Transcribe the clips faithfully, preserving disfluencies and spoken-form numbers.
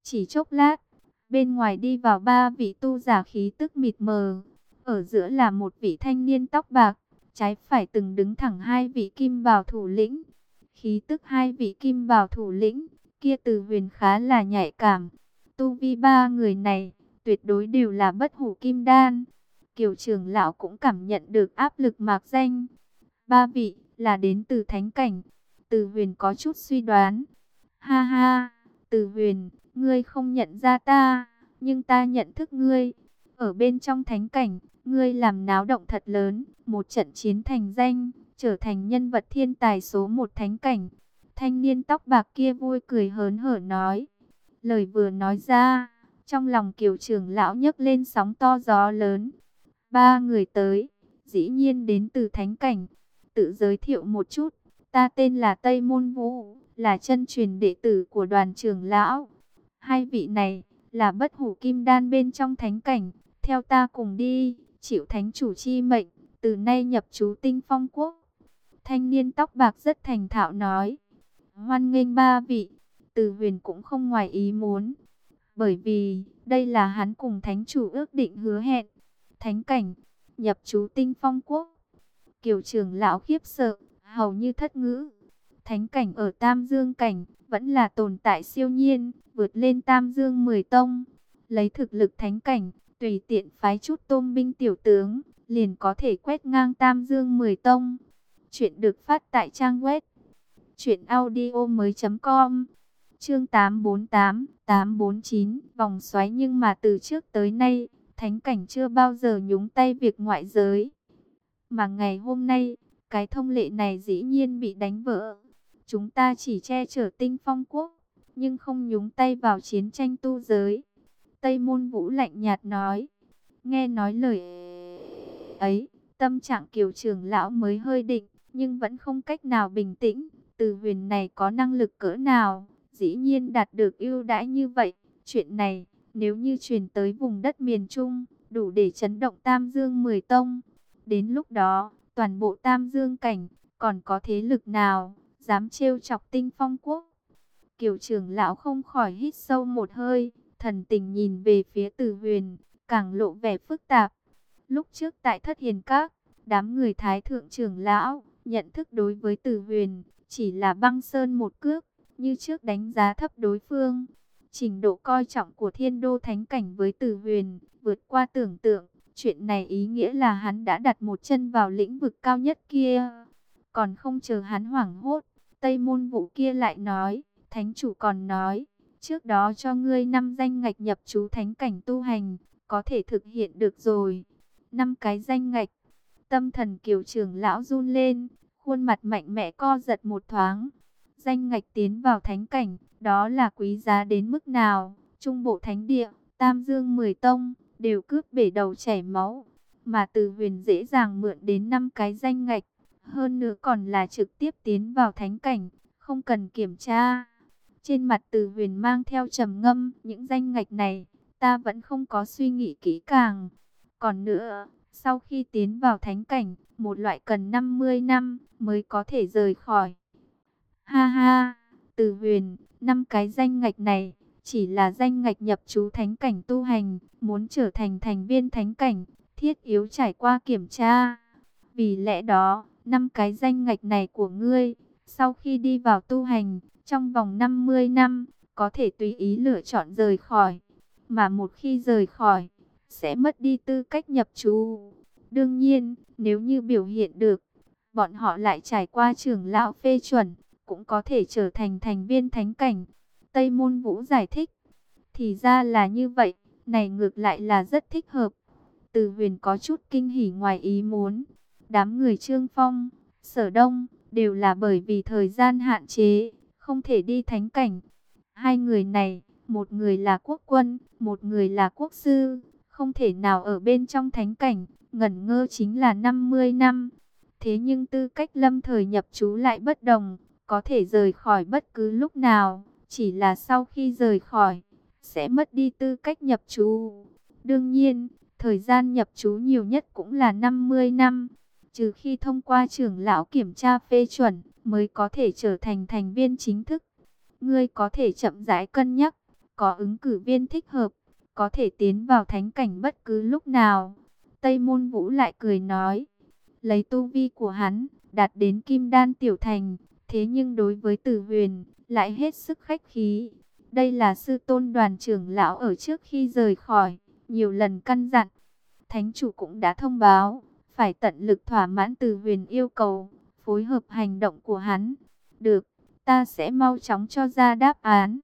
Chỉ chốc lát, bên ngoài đi vào ba vị tu giả khí tức mịt mờ. Ở giữa là một vị thanh niên tóc bạc, trái phải từng đứng thẳng hai vị kim bào thủ lĩnh. Khí tức hai vị kim bào thủ lĩnh kia Từ Huyền khá là nhạy cảm. Tu vi ba người này tuyệt đối đều là bất hủ kim đan. Kiều trưởng lão cũng cảm nhận được áp lực mạc danh. Ba vị là đến từ thánh cảnh. Từ Huyền có chút suy đoán. Ha ha, Từ Huyền, ngươi không nhận ra ta, nhưng ta nhận thức ngươi. Ở bên trong thánh cảnh, ngươi làm náo động thật lớn, một trận chiến thành danh, trở thành nhân vật thiên tài số một thánh cảnh. Thanh niên tóc bạc kia vui cười hớn hở nói. Lời vừa nói ra, trong lòng Kiều trưởng lão nhấc lên sóng to gió lớn. Ba người tới, dĩ nhiên đến từ thánh cảnh. Tự giới thiệu một chút, ta tên là Tây Môn Vũ, là chân truyền đệ tử của đoàn trưởng lão. Hai vị này là bất hủ kim đan bên trong thánh cảnh, theo ta cùng đi, chịu thánh chủ chi mệnh, từ nay nhập trú Tinh Phong Quốc. Thanh niên tóc bạc rất thành thạo nói. Hoan nghênh ba vị. Từ Huyền cũng không ngoài ý muốn, bởi vì đây là hắn cùng thánh chủ ước định hứa hẹn. Thánh cảnh, nhập trú Tinh Phong Quốc. Kiều trưởng lão khiếp sợ, hầu như thất ngữ. Thánh cảnh ở Tam Dương cảnh vẫn là tồn tại siêu nhiên, vượt lên Tam Dương mười tông. Lấy thực lực thánh cảnh, tùy tiện phái chút tôm binh tiểu tướng, liền có thể quét ngang Tam Dương mười tông. Chuyện được phát tại trang web truyện audio mới chấm com. Chương tám bốn tám, tám bốn chín, vòng xoáy. Nhưng mà từ trước tới nay, thánh cảnh chưa bao giờ nhúng tay việc ngoại giới. Mà ngày hôm nay, cái thông lệ này dĩ nhiên bị đánh vỡ. Chúng ta chỉ che chở Tinh Phong Quốc, nhưng không nhúng tay vào chiến tranh tu giới. Tây Môn Vũ lạnh nhạt nói. Nghe nói lời ấy, tâm trạng Kiều trưởng lão mới hơi định, nhưng vẫn không cách nào bình tĩnh. Từ Huyền này có năng lực cỡ nào, dĩ nhiên đạt được ưu đãi như vậy. Chuyện này, nếu như truyền tới vùng đất miền Trung, đủ để chấn động Tam Dương mười tông. Đến lúc đó, toàn bộ Tam Dương cảnh, còn có thế lực nào dám trêu chọc Tinh Phong Quốc? Kiều trưởng lão không khỏi hít sâu một hơi, thần tình nhìn về phía Từ Huyền, càng lộ vẻ phức tạp. Lúc trước tại Thất Hiền Các, đám người Thái thượng trưởng lão nhận thức đối với Từ Huyền chỉ là băng sơn một cước, như trước đánh giá thấp đối phương. Trình độ coi trọng của Thiên Đô Thánh cảnh với Từ Huyền vượt qua tưởng tượng. Chuyện này ý nghĩa là hắn đã đặt một chân vào lĩnh vực cao nhất kia. Còn không chờ hắn hoảng hốt, Tây Môn Vũ kia lại nói, thánh chủ còn nói, trước đó cho ngươi năm danh ngạch nhập trú thánh cảnh tu hành, có thể thực hiện được rồi. Năm cái danh ngạch. Tâm thần Kiều trưởng lão run lên, khuôn mặt mạnh mẽ co giật một thoáng. Danh ngạch tiến vào thánh cảnh, đó là quý giá đến mức nào? Trung bộ thánh địa, Tam Dương mười tông đều cướp bể đầu chảy máu, mà Từ Huyền dễ dàng mượn đến năm cái danh ngạch, hơn nữa còn là trực tiếp tiến vào thánh cảnh, không cần kiểm tra. Trên mặt Từ Huyền mang theo trầm ngâm, những danh ngạch này, ta vẫn không có suy nghĩ kỹ càng. Còn nữa, sau khi tiến vào thánh cảnh, một loại cần năm mươi năm mới có thể rời khỏi. Ha ha, Từ Huyền, năm cái danh ngạch này chỉ là danh ngạch nhập trú thánh cảnh tu hành, muốn trở thành thành viên thánh cảnh, thiết yếu trải qua kiểm tra. Vì lẽ đó, năm cái danh ngạch này của ngươi, sau khi đi vào tu hành, trong vòng năm mươi năm, có thể tùy ý lựa chọn rời khỏi. Mà một khi rời khỏi, sẽ mất đi tư cách nhập trú. Đương nhiên, nếu như biểu hiện được, bọn họ lại trải qua trưởng lão phê chuẩn, cũng có thể trở thành thành viên thánh cảnh. Tây Môn Vũ giải thích. Thì ra là như vậy, này ngược lại là rất thích hợp. Từ Huyền có chút kinh hỉ ngoài ý muốn. Đám người Trương Phong, Sở Đông, đều là bởi vì thời gian hạn chế, không thể đi thánh cảnh. Hai người này, một người là quốc quân, một người là quốc sư, không thể nào ở bên trong thánh cảnh, ngẩn ngơ chính là năm mươi năm. Thế nhưng tư cách lâm thời nhập trú lại bất đồng, có thể rời khỏi bất cứ lúc nào, chỉ là sau khi rời khỏi, sẽ mất đi tư cách nhập trú. Đương nhiên, thời gian nhập trú nhiều nhất cũng là năm mươi năm, trừ khi thông qua trưởng lão kiểm tra phê chuẩn, mới có thể trở thành thành viên chính thức. Ngươi có thể chậm rãi cân nhắc, có ứng cử viên thích hợp, có thể tiến vào thánh cảnh bất cứ lúc nào. Tây Môn Vũ lại cười nói, lấy tu vi của hắn, đạt đến kim đan tiểu thành, thế nhưng đối với Từ Huyền, lại hết sức khách khí. Đây là sư tôn Đoàn trưởng lão ở trước khi rời khỏi, nhiều lần căn dặn. Thánh chủ cũng đã thông báo, phải tận lực thỏa mãn Từ Huyền yêu cầu, phối hợp hành động của hắn. Được, ta sẽ mau chóng cho ra đáp án.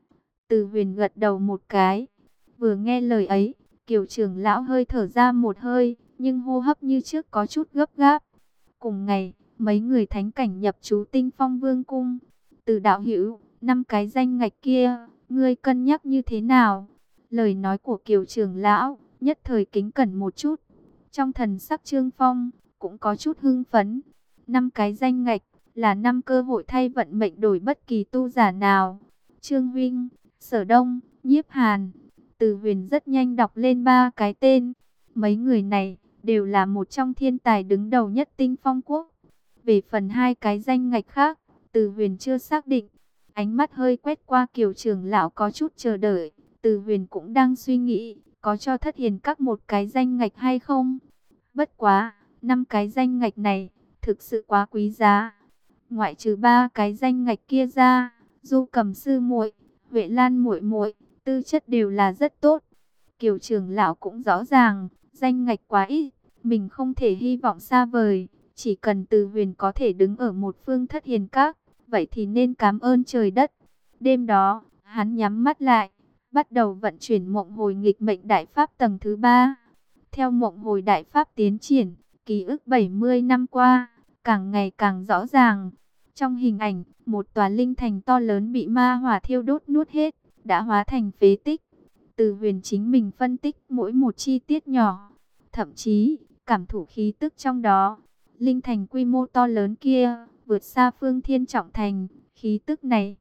Từ Huyền gật đầu một cái. Vừa nghe lời ấy, Kiều trưởng lão hơi thở ra một hơi, nhưng hô hấp như trước có chút gấp gáp. Cùng ngày, mấy người thánh cảnh nhập trú Tinh Phong Vương cung. Từ đạo hữu, năm cái danh ngạch kia, ngươi cân nhắc như thế nào? Lời nói của Kiều trưởng lão, nhất thời kính cẩn một chút. Trong thần sắc Trương Phong, cũng có chút hưng phấn. Năm cái danh ngạch, là năm cơ hội thay vận mệnh đổi bất kỳ tu giả nào. Trương Huynh, Sở Đông, Nhiếp Hàn. Từ Huyền rất nhanh đọc lên ba cái tên. Mấy người này đều là một trong thiên tài đứng đầu nhất Tinh Phong quốc. Về phần hai cái danh ngạch khác, Từ Huyền chưa xác định. Ánh mắt hơi quét qua Kiều trưởng lão có chút chờ đợi. Từ Huyền cũng đang suy nghĩ, có cho Thất Hiền các một cái danh ngạch hay không? Bất quá, năm cái danh ngạch này thực sự quá quý giá. Ngoại trừ ba cái danh ngạch kia ra, Du Cầm sư muội, Huệ Lan muội muội, tư chất đều là rất tốt. Kiều trưởng lão cũng rõ ràng, danh ngạch quá ít, mình không thể hy vọng xa vời. Chỉ cần Từ Huyền có thể đứng ở một phương Thất Hiền các, vậy thì nên cảm ơn trời đất. Đêm đó, hắn nhắm mắt lại, bắt đầu vận chuyển mộng hồi nghịch mệnh đại pháp tầng thứ ba. Theo mộng hồi đại pháp tiến triển, ký ức bảy mươi năm qua, càng ngày càng rõ ràng. Trong hình ảnh, một tòa linh thành to lớn bị ma hỏa thiêu đốt nuốt hết, đã hóa thành phế tích. Từ Huyền chính mình phân tích mỗi một chi tiết nhỏ, thậm chí cảm thụ khí tức trong đó. Linh thành quy mô to lớn kia, vượt xa Phương Thiên Trọng Thành, khí tức này.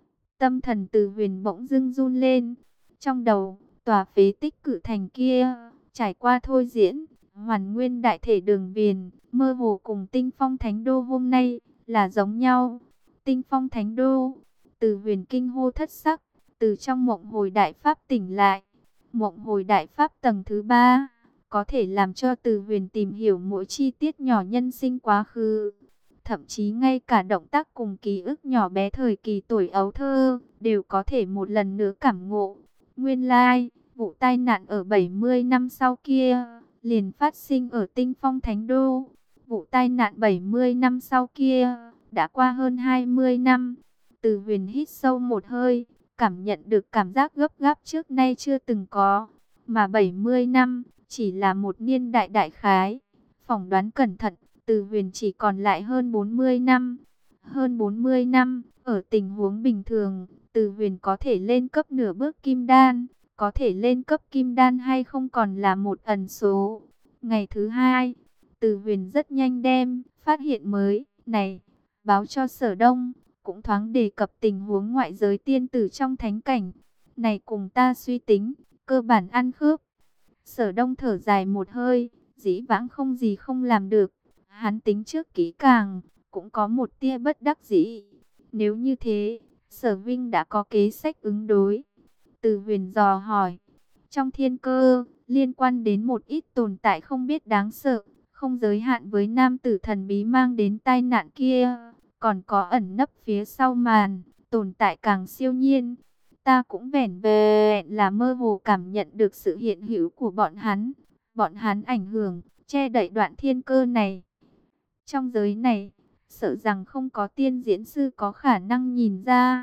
Tâm thần Từ Huyền bỗng dưng run lên. Trong đầu, tòa phế tích cự thành kia, trải qua thôi diễn, hoàn nguyên đại thể đường viền, mơ hồ cùng Tinh Phong Thánh Đô hôm nay, là giống nhau. Tinh Phong Thánh Đô, Từ Huyền kinh hô thất sắc, từ trong mộng hồi đại pháp tỉnh lại. Mộng hồi đại pháp tầng thứ ba, có thể làm cho Từ Huyền tìm hiểu mỗi chi tiết nhỏ nhân sinh quá khứ. Thậm chí ngay cả động tác cùng ký ức nhỏ bé thời kỳ tuổi ấu thơ, đều có thể một lần nữa cảm ngộ. Nguyên lai, vụ tai nạn ở bảy mươi năm sau kia, liền phát sinh ở Tinh Phong Thánh Đô. Vụ tai nạn bảy mươi năm sau kia, đã qua hơn hai mươi năm. Từ Huyền hít sâu một hơi, cảm nhận được cảm giác gấp gáp trước nay chưa từng có. Mà bảy mươi năm, chỉ là một niên đại đại khái. Phỏng đoán cẩn thận, Từ Huyền chỉ còn lại hơn bốn mươi năm. Hơn bốn mươi năm, ở tình huống bình thường, Từ Huyền có thể lên cấp nửa bước kim đan. Có thể lên cấp kim đan hay không còn là một ẩn số. Ngày thứ hai, Từ Huyền rất nhanh đem phát hiện mới này báo cho Sở Đông, cũng thoáng đề cập tình huống ngoại giới tiên tử trong thánh cảnh. Này cùng ta suy tính, cơ bản ăn khớp. Sở Đông thở dài một hơi, dĩ vãng không gì không làm được. Hắn tính trước kỹ càng, cũng có một tia bất đắc dĩ. Nếu như thế, Sở Vinh đã có kế sách ứng đối. Từ Huyền dò hỏi, trong thiên cơ, liên quan đến một ít tồn tại không biết đáng sợ, không giới hạn với nam tử thần bí mang đến tai nạn kia, còn có ẩn nấp phía sau màn, tồn tại càng siêu nhiên. Ta cũng vẻn vẹn là mơ hồ cảm nhận được sự hiện hữu của bọn hắn. Bọn hắn ảnh hưởng, che đậy đoạn thiên cơ này. Trong giới này, sợ rằng không có tiên diễn sư có khả năng nhìn ra.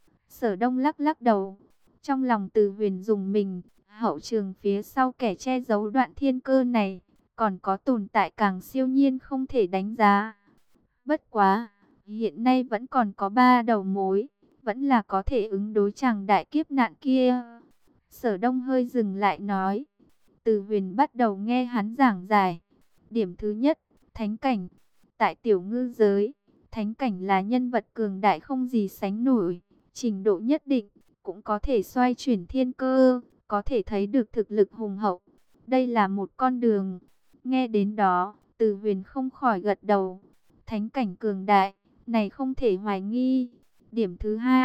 Sở Đông lắc lắc đầu. Trong lòng Từ Huyền dùng mình, hậu trường phía sau kẻ che giấu đoạn thiên cơ này, còn có tồn tại càng siêu nhiên không thể đánh giá. Bất quá, hiện nay vẫn còn có ba đầu mối, vẫn là có thể ứng đối chàng đại kiếp nạn kia. Sở Đông hơi dừng lại nói. Từ Huyền bắt đầu nghe hắn giảng giải. Điểm thứ nhất, thánh cảnh. Tại tiểu ngư giới, thánh cảnh là nhân vật cường đại không gì sánh nổi. Trình độ nhất định, cũng có thể xoay chuyển thiên cơ, có thể thấy được thực lực hùng hậu. Đây là một con đường. Nghe đến đó, Từ Huyền không khỏi gật đầu. Thánh cảnh cường đại, này không thể hoài nghi. Điểm thứ hai,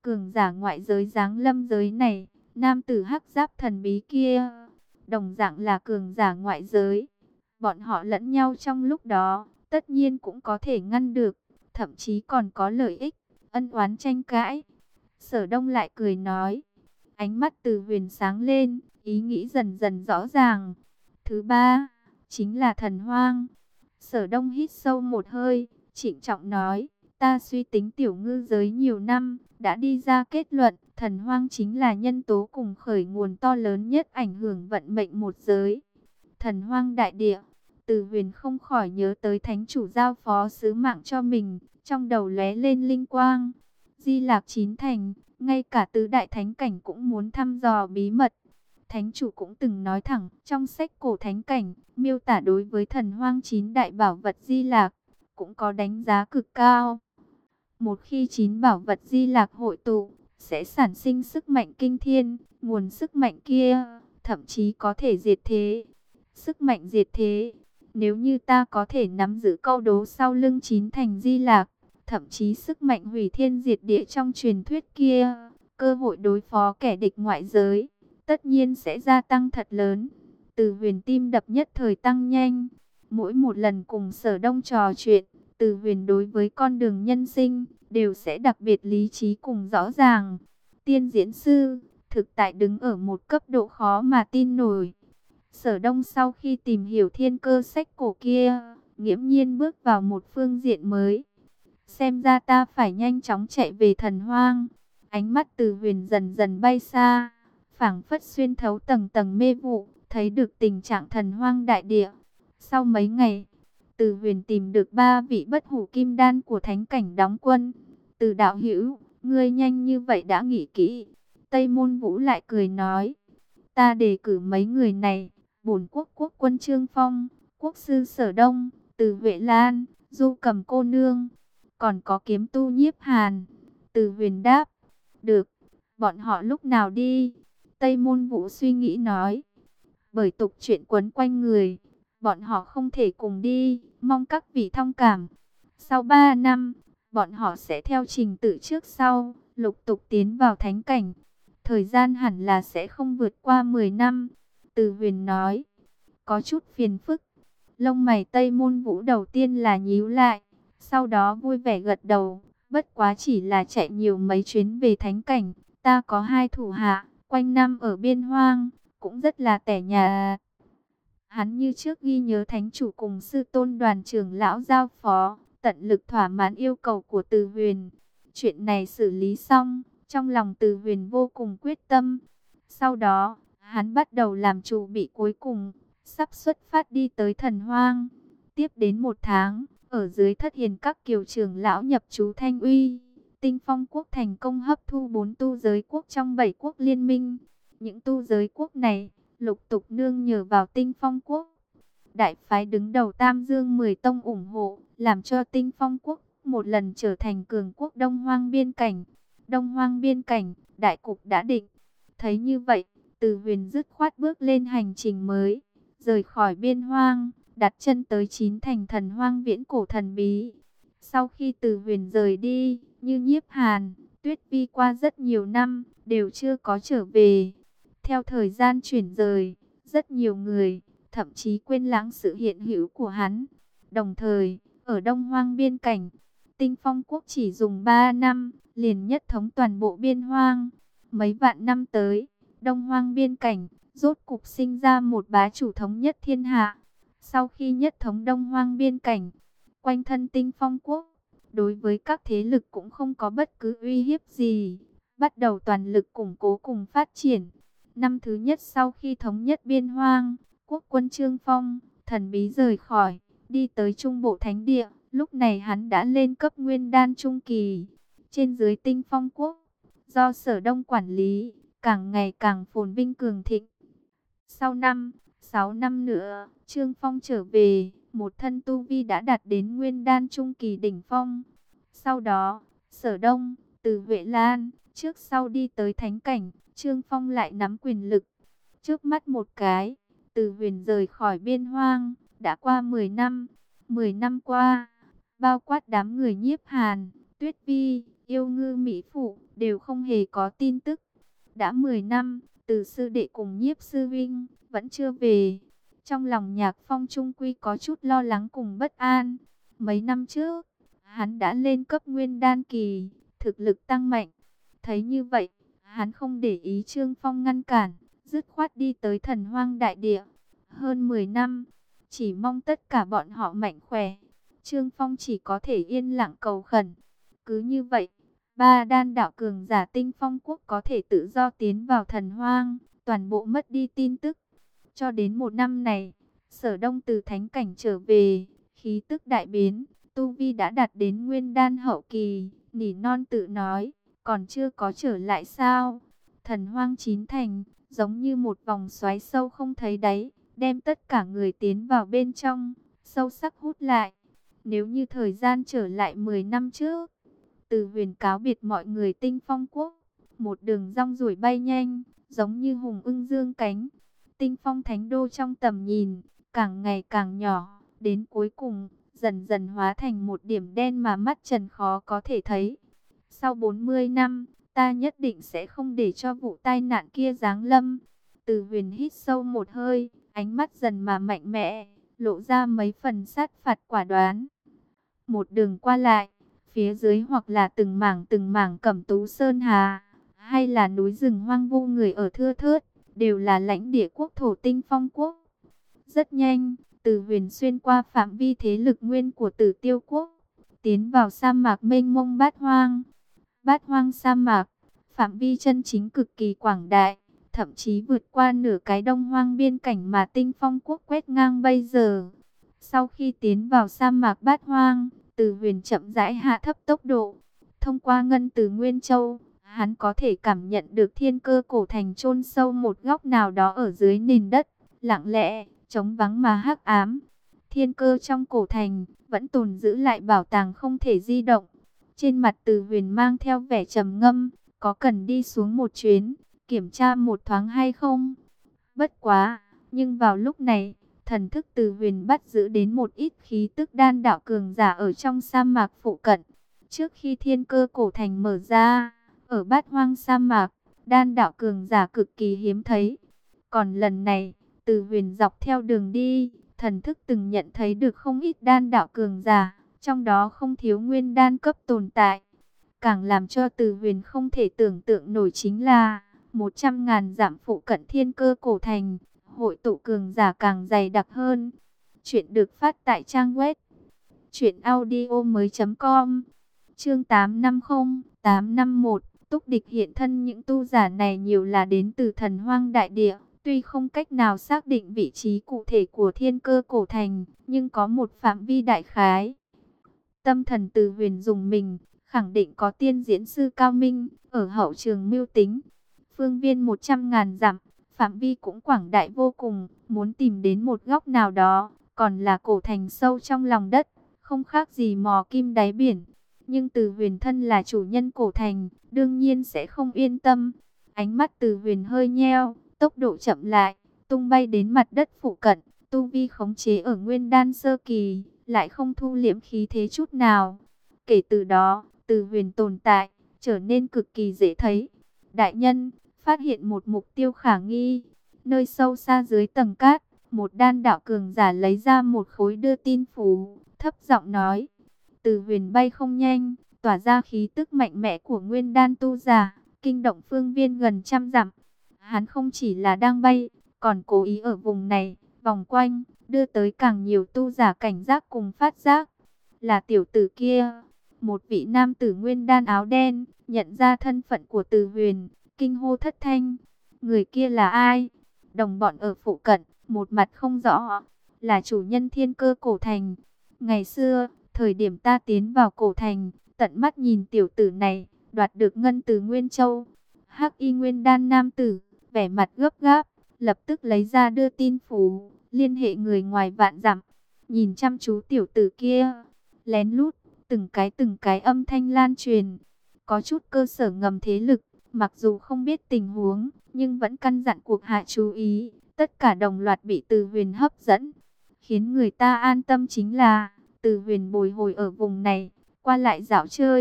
cường giả ngoại giới giáng lâm giới này, nam tử hắc giáp thần bí kia, đồng dạng là cường giả ngoại giới. Bọn họ lẫn nhau trong lúc đó, tất nhiên cũng có thể ngăn được, thậm chí còn có lợi ích, ân oán tranh cãi. Sở Đông lại cười nói, ánh mắt Từ Huyền sáng lên, ý nghĩ dần dần rõ ràng. Thứ ba, chính là thần hoang. Sở Đông hít sâu một hơi, trịnh trọng nói, ta suy tính tiểu ngư giới nhiều năm, đã đi ra kết luận, thần hoang chính là nhân tố cùng khởi nguồn to lớn nhất ảnh hưởng vận mệnh một giới. Thần hoang đại địa, Từ Huyền không khỏi nhớ tới thánh chủ giao phó sứ mạng cho mình, trong đầu lóe lên linh quang. Di Lạc chín thành, ngay cả tứ đại thánh cảnh cũng muốn thăm dò bí mật. Thánh chủ cũng từng nói thẳng, trong sách cổ thánh cảnh, miêu tả đối với thần hoang chín đại bảo vật Di Lạc, cũng có đánh giá cực cao. Một khi chín bảo vật Di Lạc hội tụ, sẽ sản sinh sức mạnh kinh thiên, nguồn sức mạnh kia, thậm chí có thể diệt thế. Sức mạnh diệt thế, nếu như ta có thể nắm giữ câu đố sau lưng chín thành Di Lạc, thậm chí sức mạnh hủy thiên diệt địa trong truyền thuyết kia, cơ hội đối phó kẻ địch ngoại giới, tất nhiên sẽ gia tăng thật lớn. Từ Huyền tim đập nhất thời tăng nhanh. Mỗi một lần cùng Sở Đông trò chuyện, Từ Huyền đối với con đường nhân sinh, đều sẽ đặc biệt lý trí cùng rõ ràng. Tiên diễn sư, thực tại đứng ở một cấp độ khó mà tin nổi. Sở Đông sau khi tìm hiểu thiên cơ sách cổ kia, nghiễm nhiên bước vào một phương diện mới. Xem ra ta phải nhanh chóng chạy về thần hoang. Ánh mắt Từ Huyền dần dần bay xa, phảng phất xuyên thấu tầng tầng mê vụ, thấy được tình trạng thần hoang đại địa. Sau mấy ngày, Từ Huyền tìm được ba vị bất hủ kim đan của thánh cảnh đóng quân. Từ đạo hữu, ngươi nhanh như vậy đã nghĩ kỹ. Tây Môn Vũ lại cười nói, ta đề cử mấy người này, bổn quốc quốc quân Trương Phong, quốc sư Sở Đông, Từ Huệ Lan, Du Cầm cô nương, còn có kiếm tu Nhiếp Hàn. Từ Huyền đáp, được, bọn họ lúc nào đi? Tây Môn Vũ suy nghĩ nói, bởi tục chuyện quấn quanh người, bọn họ không thể cùng đi, mong các vị thông cảm. Sau ba năm, bọn họ sẽ theo trình tự trước sau, lục tục tiến vào thánh cảnh. Thời gian hẳn là sẽ không vượt qua mười năm. Từ Huyền nói, có chút phiền phức. Lông mày Tây Môn Vũ đầu tiên là nhíu lại, sau đó vui vẻ gật đầu. Bất quá chỉ là chạy nhiều mấy chuyến về thánh cảnh. Ta có hai thủ hạ, quanh năm ở biên hoang, cũng rất là tẻ nhà. Hắn như trước ghi nhớ thánh chủ cùng sư tôn đoàn trưởng lão giao phó, tận lực thỏa mãn yêu cầu của Từ Huyền. Chuyện này xử lý xong, trong lòng Từ Huyền vô cùng quyết tâm. Sau đó, hắn bắt đầu làm chuẩn bị cuối cùng, sắp xuất phát đi tới thần hoang. Tiếp đến một tháng, ở dưới Thất Hiền các kiều trưởng lão nhập trú Thanh Uy, Tinh Phong quốc thành công hấp thu bốn tu giới quốc trong bảy quốc liên minh. Những tu giới quốc này lục tục nương nhờ vào Tinh Phong quốc. Đại phái đứng đầu Tam Dương mười tông ủng hộ, làm cho Tinh Phong quốc một lần trở thành cường quốc Đông Hoang biên cảnh. Đông Hoang biên cảnh, đại cục đã định. Thấy như vậy, Từ Huyền dứt khoát bước lên hành trình mới, rời khỏi biên hoang, đặt chân tới chín thành thần hoang viễn cổ thần bí. Sau khi Từ Huyền rời đi, như Nhiếp Hàn, Tuyết Vi qua rất nhiều năm, đều chưa có trở về. Theo thời gian chuyển rời, rất nhiều người, thậm chí quên lãng sự hiện hữu của hắn. Đồng thời, ở Đông Hoang biên cảnh, Tinh Phong quốc chỉ dùng ba năm, liền nhất thống toàn bộ biên hoang. Mấy vạn năm tới, Đông Hoang biên cảnh, rốt cục sinh ra một bá chủ thống nhất thiên hạ. Sau khi nhất thống Đông Hoang biên cảnh, quanh thân Tinh Phong quốc, đối với các thế lực cũng không có bất cứ uy hiếp gì, bắt đầu toàn lực củng cố cùng phát triển. Năm thứ nhất sau khi thống nhất biên hoang, quốc quân Trương Phong, thần bí rời khỏi, đi tới Trung Bộ Thánh Địa. Lúc này hắn đã lên cấp Nguyên Đan Trung Kỳ. Trên dưới Tinh Phong quốc, do Sở Đông quản lý, càng ngày càng phồn vinh cường thịnh. Sau năm, sáu năm nữa, Trương Phong trở về, một thân tu vi đã đạt đến Nguyên Đan Trung Kỳ đỉnh phong. Sau đó, Sở Đông, Từ Huệ Lan, trước sau đi tới thánh cảnh, Trương Phong lại nắm quyền lực. Trước mắt một cái, Từ Huyền rời khỏi biên hoang, đã qua mười năm. mười năm qua, bao quát đám người Nhiếp Hàn, Tuyết Vi, Yêu Ngư Mỹ Phụ đều không hề có tin tức. Đã mười năm, Từ sư đệ cùng Nhiếp sư huynh vẫn chưa về. Trong lòng Nhạc Phong trung quy có chút lo lắng cùng bất an. Mấy năm trước, hắn đã lên cấp nguyên đan kỳ, thực lực tăng mạnh. Thấy như vậy, hắn không để ý Trương Phong ngăn cản, dứt khoát đi tới Thần Hoang đại địa. Hơn mười năm, chỉ mong tất cả bọn họ mạnh khỏe. Trương Phong chỉ có thể yên lặng cầu khẩn. Cứ như vậy, ba đan đạo cường giả Tinh Phong quốc có thể tự do tiến vào Thần Hoang, toàn bộ mất đi tin tức. Cho đến một năm này, Sở Đông từ thánh cảnh trở về, khí tức đại biến, tu vi đã đạt đến nguyên đan hậu kỳ, nỉ non tự nói, còn chưa có trở lại sao? Thần Hoang chín thành, giống như một vòng xoáy sâu không thấy đáy, đem tất cả người tiến vào bên trong, sâu sắc hút lại. Nếu như thời gian trở lại mười năm trước, Từ Huyền cáo biệt mọi người Tinh Phong quốc, một đường rong ruổi bay nhanh, giống như hùng ưng dương cánh. Tinh Phong thánh đô trong tầm nhìn, càng ngày càng nhỏ, đến cuối cùng, dần dần hóa thành một điểm đen mà mắt trần khó có thể thấy. Sau bốn mươi năm, ta nhất định sẽ không để cho vụ tai nạn kia giáng lâm. Từ Huyền hít sâu một hơi, ánh mắt dần mà mạnh mẽ, lộ ra mấy phần sát phạt quả đoán. Một đường qua lại, phía dưới hoặc là từng mảng từng mảng cẩm tú sơn hà, hay là núi rừng hoang vu người ở thưa thớt, đều là lãnh địa quốc thổ Tinh Phong quốc. Rất nhanh, Từ Huyền xuyên qua phạm vi thế lực nguyên của Tử Tiêu quốc, tiến vào sa mạc mênh mông Bát Hoang. Bát Hoang sa mạc, phạm vi chân chính cực kỳ quảng đại, thậm chí vượt qua nửa cái Đông Hoang biên cảnh mà Tinh Phong quốc quét ngang bây giờ. Sau khi tiến vào sa mạc Bát Hoang, Từ Huyền chậm rãi hạ thấp tốc độ. Thông qua ngân từ Nguyên Châu, hắn có thể cảm nhận được thiên cơ cổ thành chôn sâu một góc nào đó ở dưới nền đất, lặng lẽ, trống vắng mà hắc ám. Thiên cơ trong cổ thành vẫn tồn giữ lại bảo tàng không thể di động. Trên mặt Từ Huyền mang theo vẻ trầm ngâm, có cần đi xuống một chuyến, kiểm tra một thoáng hay không? Bất quá, nhưng vào lúc này, thần thức Từ Huyền bắt giữ đến một ít khí tức đan đạo cường giả ở trong sa mạc phụ cận. Trước khi thiên cơ cổ thành mở ra, ở Bát Hoang sa mạc, đan đạo cường giả cực kỳ hiếm thấy. Còn lần này, Từ Huyền dọc theo đường đi, thần thức từng nhận thấy được không ít đan đạo cường giả, trong đó không thiếu nguyên đan cấp tồn tại. Càng làm cho Từ Huyền không thể tưởng tượng nổi chính là một trăm ngàn dặm phụ cận thiên cơ cổ thành, hội tụ cường giả càng dày đặc hơn. Chuyện được phát tại trang web truyện audio mới chấm com. Chương tám trăm năm mươi, tám trăm năm mươi mốt, túc địch hiện thân. Những tu giả này nhiều là đến từ Thần Hoang đại địa, tuy không cách nào xác định vị trí cụ thể của thiên cơ cổ thành, nhưng có một phạm vi đại khái. Tâm thần Từ Huyền dùng mình, khẳng định có tiên diễn sư cao minh ở hậu trường mưu tính. Phương viên một trăm ngàn dặm, phạm vi cũng quảng đại vô cùng, muốn tìm đến một góc nào đó, còn là cổ thành sâu trong lòng đất, không khác gì mò kim đáy biển. Nhưng Từ Huyền thân là chủ nhân cổ thành, đương nhiên sẽ không yên tâm. Ánh mắt Từ Huyền hơi nheo, tốc độ chậm lại, tung bay đến mặt đất phụ cận, tu vi khống chế ở nguyên đan sơ kỳ, lại không thu liễm khí thế chút nào. Kể từ đó, Từ Huyền tồn tại trở nên cực kỳ dễ thấy. Đại nhân, phát hiện một mục tiêu khả nghi. Nơi sâu xa dưới tầng cát, một đan đạo cường giả lấy ra một khối đưa tin phù, thấp giọng nói. Từ Huyền bay không nhanh, tỏa ra khí tức mạnh mẽ của nguyên đan tu giả, kinh động phương viên gần trăm dặm. Hắn không chỉ là đang bay, còn cố ý ở vùng này vòng quanh, đưa tới càng nhiều tu giả cảnh giác cùng phát giác. Là tiểu tử kia. Một vị nam tử nguyên đan áo đen nhận ra thân phận của Từ Huyền, kinh hô thất thanh. Người kia là ai? Đồng bọn ở phụ cận, một mặt không rõ. Là chủ nhân thiên cơ cổ thành. Ngày xưa, thời điểm ta tiến vào cổ thành, tận mắt nhìn tiểu tử này đoạt được ngân từ Nguyên Châu. Hắc y nguyên đan nam tử, vẻ mặt gấp gáp, lập tức lấy ra đưa tin phù, liên hệ người ngoài vạn dặm. Nhìn chăm chú tiểu tử kia, lén lút, từng cái từng cái âm thanh lan truyền. Có chút cơ sở ngầm thế lực, mặc dù không biết tình huống, nhưng vẫn căn dặn cuộc hạ chú ý. Tất cả đồng loạt bị Từ Huyền hấp dẫn. Khiến người ta an tâm chính là Từ Huyền bồi hồi ở vùng này, qua lại dạo chơi,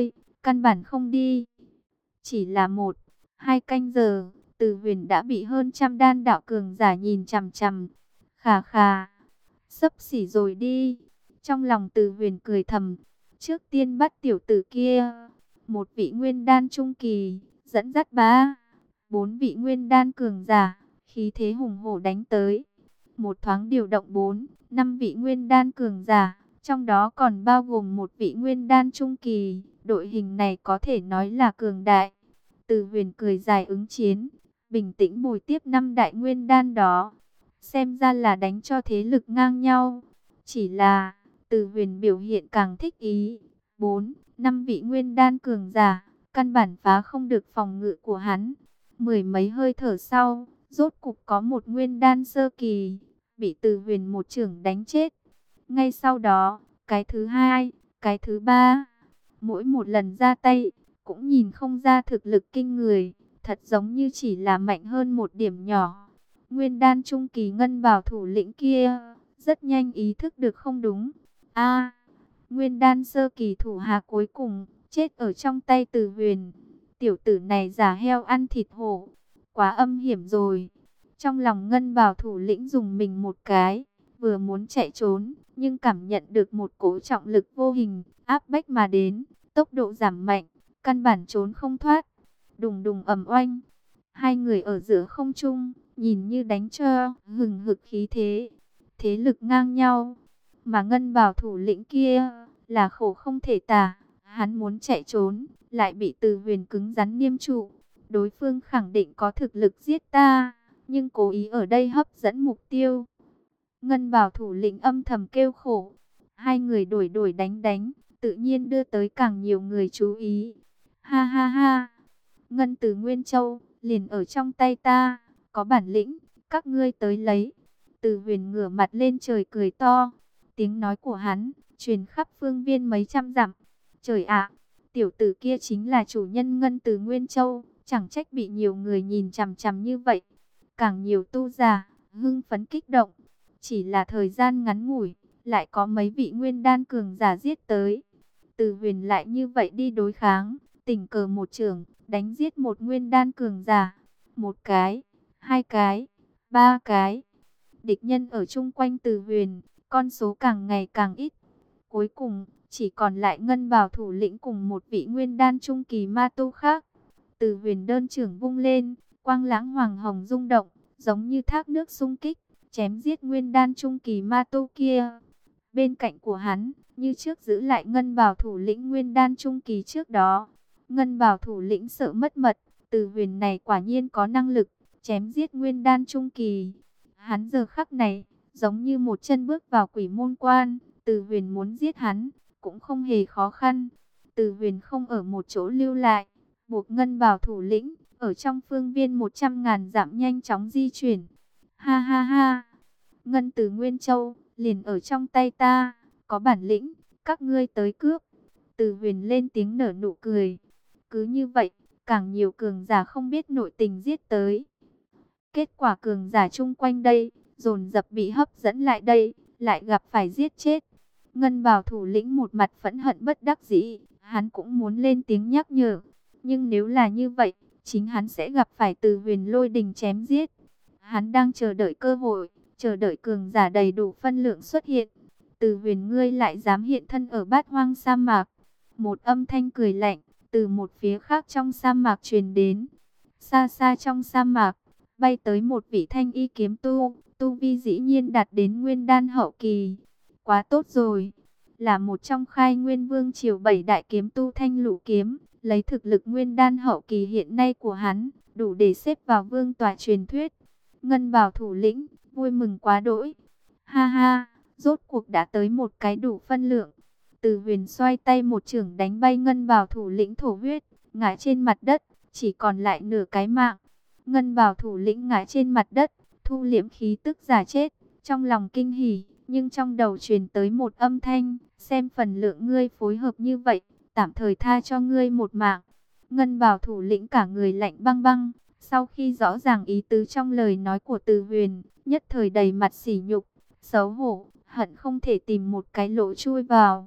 căn bản không đi. Chỉ là một, hai canh giờ, Từ Huyền đã bị hơn trăm đan đạo cường giả nhìn chằm chằm. Khà khà, sắp xỉ rồi đi. Trong lòng Từ Huyền cười thầm, trước tiên bắt tiểu tử kia. Một vị nguyên đan trung kỳ, dẫn dắt ba, bốn vị nguyên đan cường giả, khí thế hùng hổ đánh tới. Một thoáng điều động bốn, năm vị nguyên đan cường giả, trong đó còn bao gồm một vị nguyên đan trung kỳ. Đội hình này có thể nói là cường đại. Từ Huyền cười dài ứng chiến, bình tĩnh bồi tiếp năm đại nguyên đan đó. Xem ra là đánh cho thế lực ngang nhau. Chỉ là, Từ Huyền biểu hiện càng thích ý. Bốn, năm vị nguyên đan cường giả, căn bản phá không được phòng ngự của hắn. Mười mấy hơi thở sau, rốt cục có một nguyên đan sơ kỳ, bị Từ Huyền một chưởng đánh chết. Ngay sau đó, cái thứ hai, cái thứ ba, mỗi một lần ra tay, cũng nhìn không ra thực lực kinh người, thật giống như chỉ là mạnh hơn một điểm nhỏ. Nguyên đan trung kỳ ngân bào thủ lĩnh kia, rất nhanh ý thức được không đúng. A, nguyên đan sơ kỳ thủ hạ cuối cùng, chết ở trong tay Từ Huyền. Tiểu tử này giả heo ăn thịt hổ, quá âm hiểm rồi. Trong lòng ngân bào thủ lĩnh dùng mình một cái, vừa muốn chạy trốn, nhưng cảm nhận được một cỗ trọng lực vô hình, áp bách mà đến, tốc độ giảm mạnh, căn bản trốn không thoát. Đùng đùng ầm oanh, hai người ở giữa không trung, nhìn như đánh cho hừng hực khí thế, thế lực ngang nhau. Mà ngân bào thủ lĩnh kia là khổ không thể tả, hắn muốn chạy trốn, lại bị Từ Huyền cứng rắn niêm trụ. Đối phương khẳng định có thực lực giết ta, nhưng cố ý ở đây hấp dẫn mục tiêu. Ngân bào thủ lĩnh âm thầm kêu khổ. Hai người đổi đổi đánh đánh, tự nhiên đưa tới càng nhiều người chú ý. Ha ha ha, Ngân từ Nguyên Châu, liền ở trong tay ta, có bản lĩnh, các ngươi tới lấy. Từ Huyền ngửa mặt lên trời cười to. Tiếng nói của hắn, truyền khắp phương viên mấy trăm dặm. Trời ạ, tiểu tử kia chính là chủ nhân Ngân từ Nguyên Châu, chẳng trách bị nhiều người nhìn chằm chằm như vậy. Càng nhiều tu giả, hưng phấn kích động. Chỉ là thời gian ngắn ngủi, lại có mấy vị nguyên đan cường giả giết tới. Từ Huyền lại như vậy đi đối kháng, tình cờ một trường, đánh giết một nguyên đan cường giả. Một cái, hai cái, ba cái. Địch nhân ở chung quanh Từ Huyền, con số càng ngày càng ít. Cuối cùng, chỉ còn lại ngân bào thủ lĩnh cùng một vị nguyên đan trung kỳ ma tu khác. Từ Huyền đơn trưởng vung lên, quang lãng hoàng hồng rung động, giống như thác nước xung kích, chém giết nguyên đan trung kỳ ma tu kia. Bên cạnh của hắn, như trước giữ lại ngân bào thủ lĩnh nguyên đan trung kỳ trước đó. Ngân bào thủ lĩnh sợ mất mật, Từ Huyền này quả nhiên có năng lực, chém giết nguyên đan trung kỳ. Hắn giờ khắc này, giống như một chân bước vào quỷ môn quan, Từ Huyền muốn giết hắn, cũng không hề khó khăn. Từ Huyền không ở một chỗ lưu lại, buộc ngân bào thủ lĩnh, ở trong phương viên một trăm ngàn dặm nhanh chóng di chuyển. Ha ha ha, Ngân từ Nguyên Châu, liền ở trong tay ta, có bản lĩnh, các ngươi tới cướp. Từ Huyền lên tiếng nở nụ cười. Cứ như vậy, càng nhiều cường giả không biết nội tình giết tới. Kết quả cường giả chung quanh đây, dồn dập bị hấp dẫn lại đây, lại gặp phải giết chết. Ngân bào thủ lĩnh một mặt phẫn hận bất đắc dĩ, hắn cũng muốn lên tiếng nhắc nhở. Nhưng nếu là như vậy, chính hắn sẽ gặp phải Từ Huyền lôi đình chém giết. Hắn đang chờ đợi cơ hội, chờ đợi cường giả đầy đủ phân lượng xuất hiện. Từ Huyền ngươi lại dám hiện thân ở Bát Hoang sa mạc. Một âm thanh cười lạnh, từ một phía khác trong sa mạc truyền đến. Xa xa trong sa mạc, bay tới một vị thanh y kiếm tu, tu vi dĩ nhiên đạt đến nguyên đan hậu kỳ. Quá tốt rồi, là một trong khai nguyên vương triều bảy đại kiếm tu Thanh Lũ Kiếm, lấy thực lực nguyên đan hậu kỳ hiện nay của hắn, đủ để xếp vào vương tòa truyền thuyết. Ngân bào thủ lĩnh, vui mừng quá đỗi. Ha ha, rốt cuộc đã tới một cái đủ phân lượng. Từ Huyền xoay tay một chưởng đánh bay ngân bào thủ lĩnh thổ huyết, ngã trên mặt đất, chỉ còn lại nửa cái mạng. Ngân bào thủ lĩnh ngã trên mặt đất, thu liễm khí tức giả chết, trong lòng kinh hỉ, nhưng trong đầu truyền tới một âm thanh, xem phần lượng ngươi phối hợp như vậy, tạm thời tha cho ngươi một mạng. Ngân bào thủ lĩnh cả người lạnh băng băng, sau khi rõ ràng ý tứ trong lời nói của Từ Huyền, nhất thời đầy mặt sỉ nhục, xấu hổ, hận không thể tìm một cái lỗ chui vào.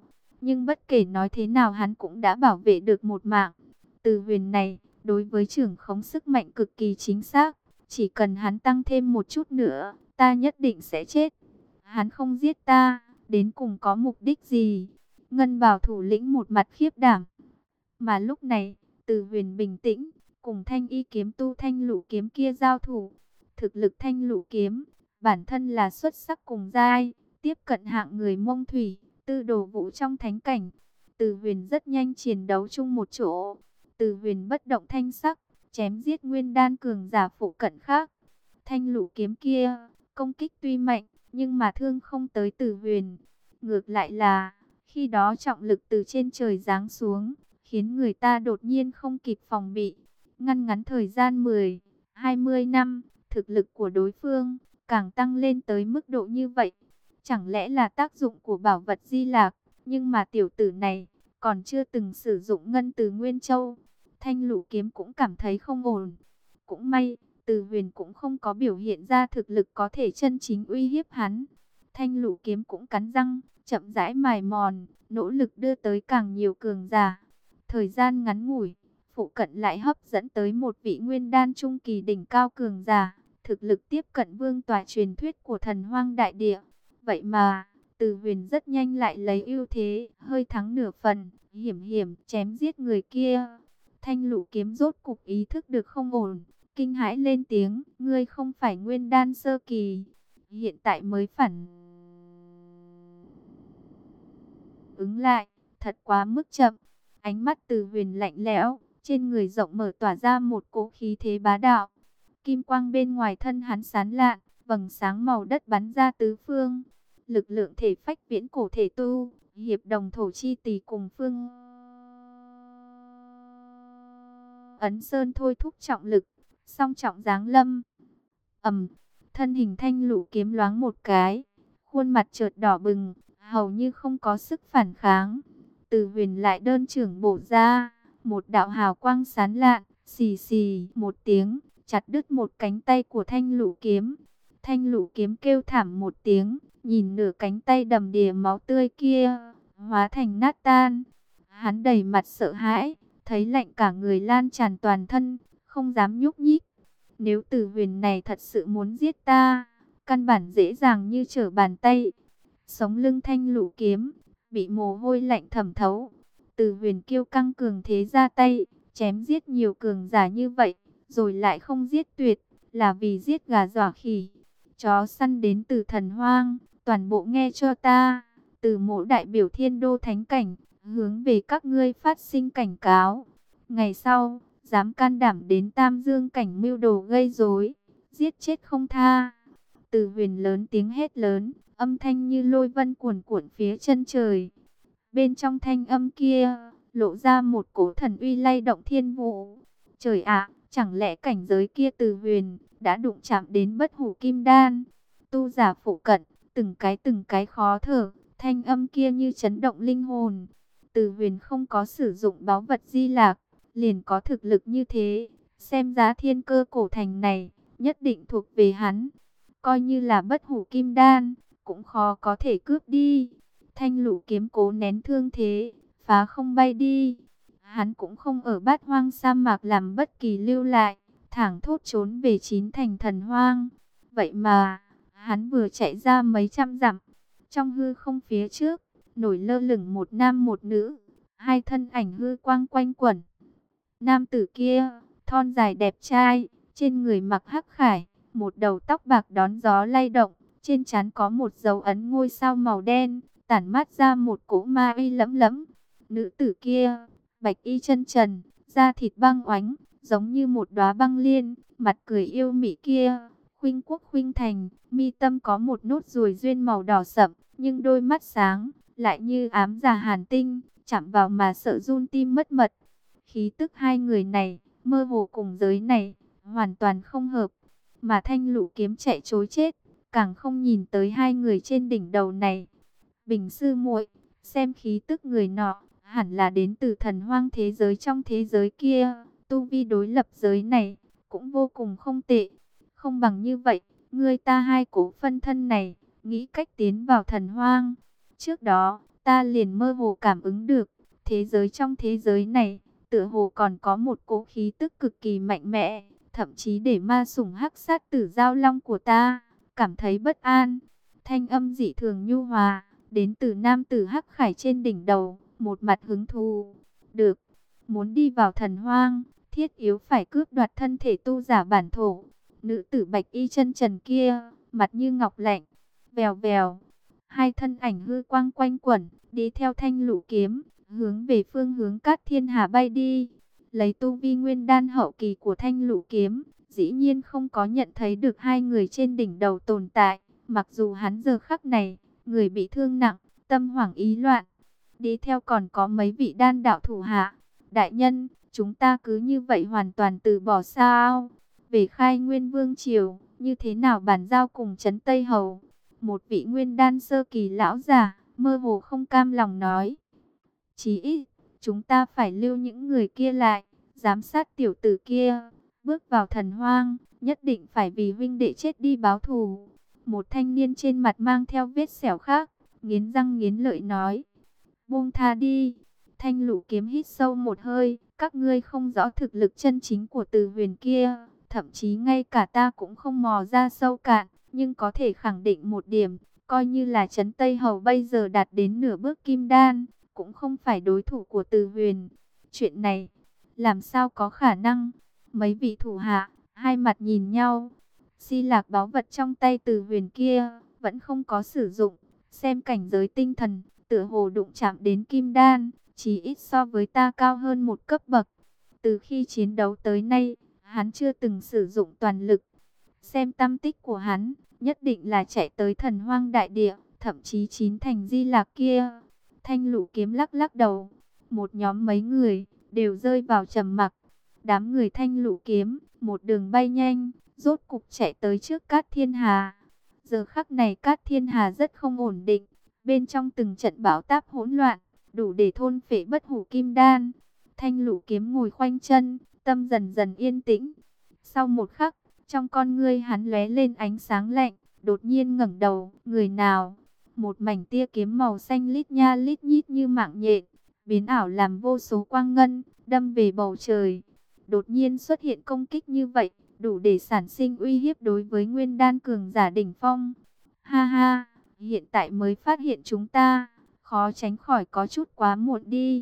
Nhưng bất kể nói thế nào hắn cũng đã bảo vệ được một mạng. Từ huyền này, đối với trưởng khống sức mạnh cực kỳ chính xác. Chỉ cần hắn tăng thêm một chút nữa, ta nhất định sẽ chết. Hắn không giết ta, đến cùng có mục đích gì? Ngân Bào thủ lĩnh một mặt khiếp đảm. Mà lúc này, Từ huyền bình tĩnh, cùng thanh y kiếm tu thanh lũ kiếm kia giao thủ. Thực lực thanh lũ kiếm, bản thân là xuất sắc cùng giai, tiếp cận hạng người Mông Thủy, tư đồ vũ trong thánh cảnh. Từ huyền rất nhanh chiến đấu chung một chỗ. Từ huyền bất động thanh sắc, chém giết nguyên đan cường giả phụ cận khác. Thanh lũ kiếm kia, công kích tuy mạnh, nhưng mà thương không tới Từ huyền. Ngược lại là, khi đó trọng lực từ trên trời giáng xuống, khiến người ta đột nhiên không kịp phòng bị. Ngăn ngắn thời gian mười, hai mươi năm, thực lực của đối phương càng tăng lên tới mức độ như vậy. Chẳng lẽ là tác dụng của bảo vật Di Lạc? Nhưng mà tiểu tử này còn chưa từng sử dụng ngân từ Nguyên Châu. Thanh lũ kiếm cũng cảm thấy không ổn. Cũng may, Từ huyền cũng không có biểu hiện ra thực lực có thể chân chính uy hiếp hắn. Thanh lũ kiếm cũng cắn răng, chậm rãi mài mòn, nỗ lực đưa tới càng nhiều cường giả. Thời gian ngắn ngủi, phụ cận lại hấp dẫn tới một vị nguyên đan trung kỳ đỉnh cao cường giả, thực lực tiếp cận vương tòa truyền thuyết của thần hoang đại địa. Vậy mà, Từ huyền rất nhanh lại lấy ưu thế, hơi thắng nửa phần, hiểm hiểm chém giết người kia. Thanh lũ kiếm rốt cục ý thức được không ổn, kinh hãi lên tiếng, ngươi không phải nguyên đan sơ kỳ, hiện tại mới phản ứng lại, thật quá mức chậm. Ánh mắt Từ huyền lạnh lẽo, trên người rộng mở tỏa ra một cỗ khí thế bá đạo. Kim quang bên ngoài thân hắn sáng lạn, vầng sáng màu đất bắn ra tứ phương. Lực lượng thể phách viễn cổ thể tu, hiệp đồng thổ chi tỷ cùng phương ấn sơn thôi thúc trọng lực, song trọng giáng lâm. Ầm, thân hình thanh lũ kiếm loáng một cái, khuôn mặt chợt đỏ bừng, hầu như không có sức phản kháng. Từ huyền lại đơn trưởng bổ ra, một đạo hào quang sáng lạn, xì xì một tiếng, chặt đứt một cánh tay của thanh lũ kiếm. Thanh lũ kiếm kêu thảm một tiếng, nhìn nửa cánh tay đầm đìa máu tươi kia, hóa thành nát tan. Hắn đầy mặt sợ hãi, thấy lạnh cả người lan tràn toàn thân, không dám nhúc nhích. Nếu Từ huyền này thật sự muốn giết ta, căn bản dễ dàng như trở bàn tay. Sống lưng thanh lũ kiếm, bị mồ hôi lạnh thẩm thấu. Từ huyền kiêu căng cường thế ra tay, chém giết nhiều cường giả như vậy, rồi lại không giết tuyệt, là vì giết gà dọa khỉ. Chó săn đến từ thần hoang, toàn bộ nghe cho ta. Từ mỗi đại biểu thiên đô thánh cảnh, hướng về các ngươi phát sinh cảnh cáo. Ngày sau, dám can đảm đến Tam Dương cảnh mưu đồ gây rối, giết chết không tha. Từ huyền lớn tiếng hét lớn, âm thanh như lôi vân cuồn cuộn phía chân trời. Bên trong thanh âm kia, lộ ra một cỗ thần uy lay động thiên vũ. Trời ạ, chẳng lẽ cảnh giới kia Từ huyền đã đụng chạm đến bất hủ kim đan? Tu giả phụ cận, từng cái từng cái khó thở, thanh âm kia như chấn động linh hồn. Từ huyền không có sử dụng báu vật Di Lạc, liền có thực lực như thế. Xem giá thiên cơ cổ thành này, nhất định thuộc về hắn. Coi như là bất hủ kim đan, cũng khó có thể cướp đi. Thanh lũ kiếm cố nén thương thế, phá không bay đi. Hắn cũng không ở Bát Hoang sa mạc làm bất kỳ lưu lại, thẳng thốt trốn về chín thành thần hoang. Vậy mà, hắn vừa chạy ra mấy trăm dặm, trong hư không phía trước, nổi lơ lửng một nam một nữ, hai thân ảnh hư quang quanh quẩn. Nam tử kia, thon dài đẹp trai, trên người mặc hắc khải, một đầu tóc bạc đón gió lay động, trên trán có một dấu ấn ngôi sao màu đen, tản mát ra một cỗ ma uy lẫm lẫm. Nữ tử kia, bạch y chân trần, da thịt băng oánh, giống như một đóa băng liên, mặt cười yêu mị kia, khuynh quốc khuynh thành, mi tâm có một nốt ruồi duyên màu đỏ sậm, nhưng đôi mắt sáng, lại như ám già hàn tinh, chạm vào mà sợ run tim mất mật. Khí tức hai người này, mơ hồ cùng giới này, hoàn toàn không hợp. Mà thanh lũ kiếm chạy trối chết, càng không nhìn tới hai người trên đỉnh đầu này. Bình sư muội, xem khí tức người nọ, hẳn là đến từ thần hoang thế giới trong thế giới kia. Tu vi đối lập giới này, cũng vô cùng không tệ. Không bằng như vậy, ngươi ta hai cố phân thân này, nghĩ cách tiến vào thần hoang. Trước đó, ta liền mơ hồ cảm ứng được, thế giới trong thế giới này, tựa hồ còn có một cỗ khí tức cực kỳ mạnh mẽ, thậm chí để ma sủng hắc sát tử giao long của ta cảm thấy bất an. Thanh âm dị thường nhu hòa, đến từ nam tử hắc khải trên đỉnh đầu, một mặt hứng thú. Được, muốn đi vào thần hoang, thiết yếu phải cướp đoạt thân thể tu giả bản thổ. Nữ tử bạch y chân trần kia, mặt như ngọc lạnh, vèo vèo. Hai thân ảnh hư quang quanh quẩn, đi theo thanh lũ kiếm, hướng về phương hướng Cát Thiên Hà bay đi. Lấy tu vi nguyên đan hậu kỳ của thanh lũ kiếm, dĩ nhiên không có nhận thấy được hai người trên đỉnh đầu tồn tại. Mặc dù hắn giờ khắc này, người bị thương nặng, tâm hoảng ý loạn. Đi theo còn có mấy vị đan đạo thủ hạ. Đại nhân, chúng ta cứ như vậy hoàn toàn từ bỏ sao? Về khai nguyên vương triều, như thế nào bàn giao cùng trấn Tây Hầu? Một vị nguyên đan sơ kỳ lão già, mơ hồ không cam lòng nói. Chí ít, chúng ta phải lưu những người kia lại, giám sát tiểu tử kia. Bước vào thần hoang, nhất định phải vì huynh đệ chết đi báo thù. Một thanh niên trên mặt mang theo vết sẹo khác, nghiến răng nghiến lợi nói. Buông tha đi. Thanh lũ kiếm hít sâu một hơi, các ngươi không rõ thực lực chân chính của Từ Huyền kia, thậm chí ngay cả ta cũng không mò ra sâu cạn, nhưng có thể khẳng định một điểm, coi như là trấn Tây Hầu bây giờ đạt đến nửa bước kim đan, cũng không phải đối thủ của Từ Huyền. Chuyện này, làm sao có khả năng? Mấy vị thủ hạ, hai mặt nhìn nhau. Si lạc báu vật trong tay Từ Huyền kia, vẫn không có sử dụng, xem cảnh giới tinh thần, tựa hồ đụng chạm đến kim đan, chỉ ít so với ta cao hơn một cấp bậc. Từ khi chiến đấu tới nay, hắn chưa từng sử dụng toàn lực. Xem tâm tích của hắn, nhất định là chạy tới thần hoang đại địa, thậm chí chín thành di lạc kia. Thanh lũ kiếm lắc lắc đầu. Một nhóm mấy người, đều rơi vào trầm mặc. Đám người thanh lũ kiếm, một đường bay nhanh, rốt cục chạy tới trước Cát Thiên Hà. Giờ khắc này Cát Thiên Hà rất không ổn định. Bên trong từng trận bão táp hỗn loạn, đủ để thôn phệ bất hủ kim đan. Thanh lũ kiếm ngồi khoanh chân, tâm dần dần yên tĩnh. Sau một khắc, trong con ngươi hắn lóe lên ánh sáng lạnh, đột nhiên ngẩng đầu, người nào? Một mảnh tia kiếm màu xanh lít nha lít nhít như mạng nhện, biến ảo làm vô số quang ngân, đâm về bầu trời. Đột nhiên xuất hiện công kích như vậy, đủ để sản sinh uy hiếp đối với nguyên đan cường giả đỉnh phong. Ha ha, hiện tại mới phát hiện chúng ta, khó tránh khỏi có chút quá muộn đi.